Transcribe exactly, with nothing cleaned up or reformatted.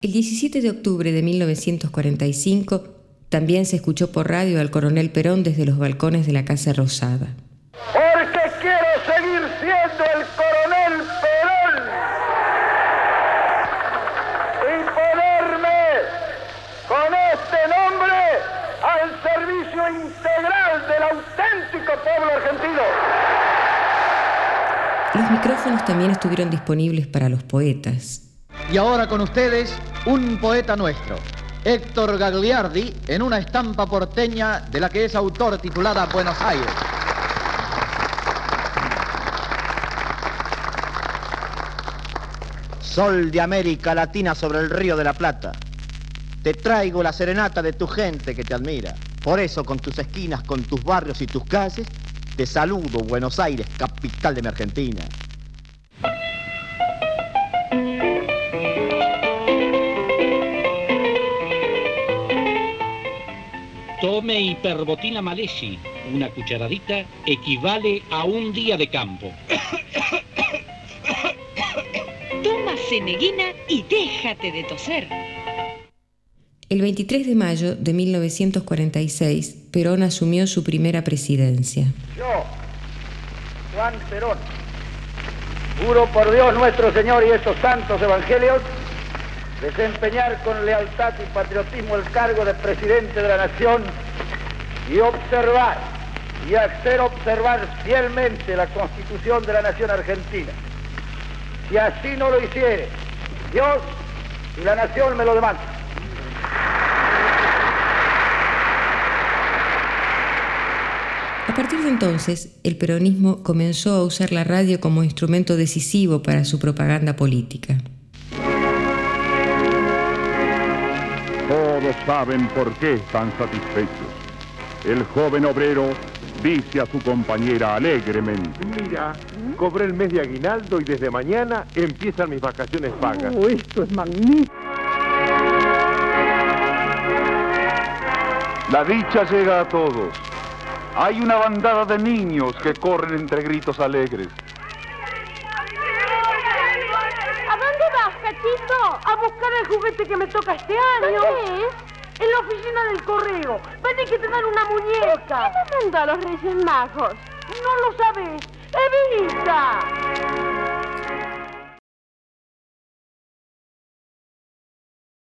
El diecisiete de octubre de mil novecientos cuarenta y cinco también se escuchó por radio al coronel Perón desde los balcones de la Casa Rosada. Porque quiero seguir siendo el coronel Perón y ponerme con este nombre al servicio integral del auténtico pueblo argentino. Los micrófonos también estuvieron disponibles para los poetas. Y ahora con ustedes, un poeta nuestro, Héctor Gagliardi, en una estampa porteña de la que es autor, titulada Buenos Aires. Sol de América Latina sobre el Río de la Plata, te traigo la serenata de tu gente que te admira. Por eso, con tus esquinas, con tus barrios y tus calles, te saludo, Buenos Aires, capital de mi Argentina. Tome hiperbotina Malesi. Una cucharadita equivale a un día de campo. Toma Ceneguina y déjate de toser. El veintitrés de mayo de mil novecientos cuarenta y seis, Perón asumió su primera presidencia. Yo, Juan Perón, juro por Dios nuestro Señor y estos santos evangelios, desempeñar con lealtad y patriotismo el cargo de presidente de la nación y observar y hacer observar fielmente la Constitución de la nación argentina. Si así no lo hiciere, Dios y la nación me lo demandan. A partir de entonces, el peronismo comenzó a usar la radio como instrumento decisivo para su propaganda política. Todos saben por qué están satisfechos. El joven obrero dice a su compañera alegremente: Mira, cobré el mes de aguinaldo y desde mañana empiezan mis vacaciones pagas. Oh, esto es magnífico. La dicha llega a todos. Hay una bandada de niños que corren entre gritos alegres. ¿A dónde vas, cachito? A buscar el juguete que me toca este año. ¿Dónde es? En la oficina del correo. Vení que te dan una muñeca. ¿Por qué no mandó a los Reyes Magos? No lo sabes. ¡Evelita!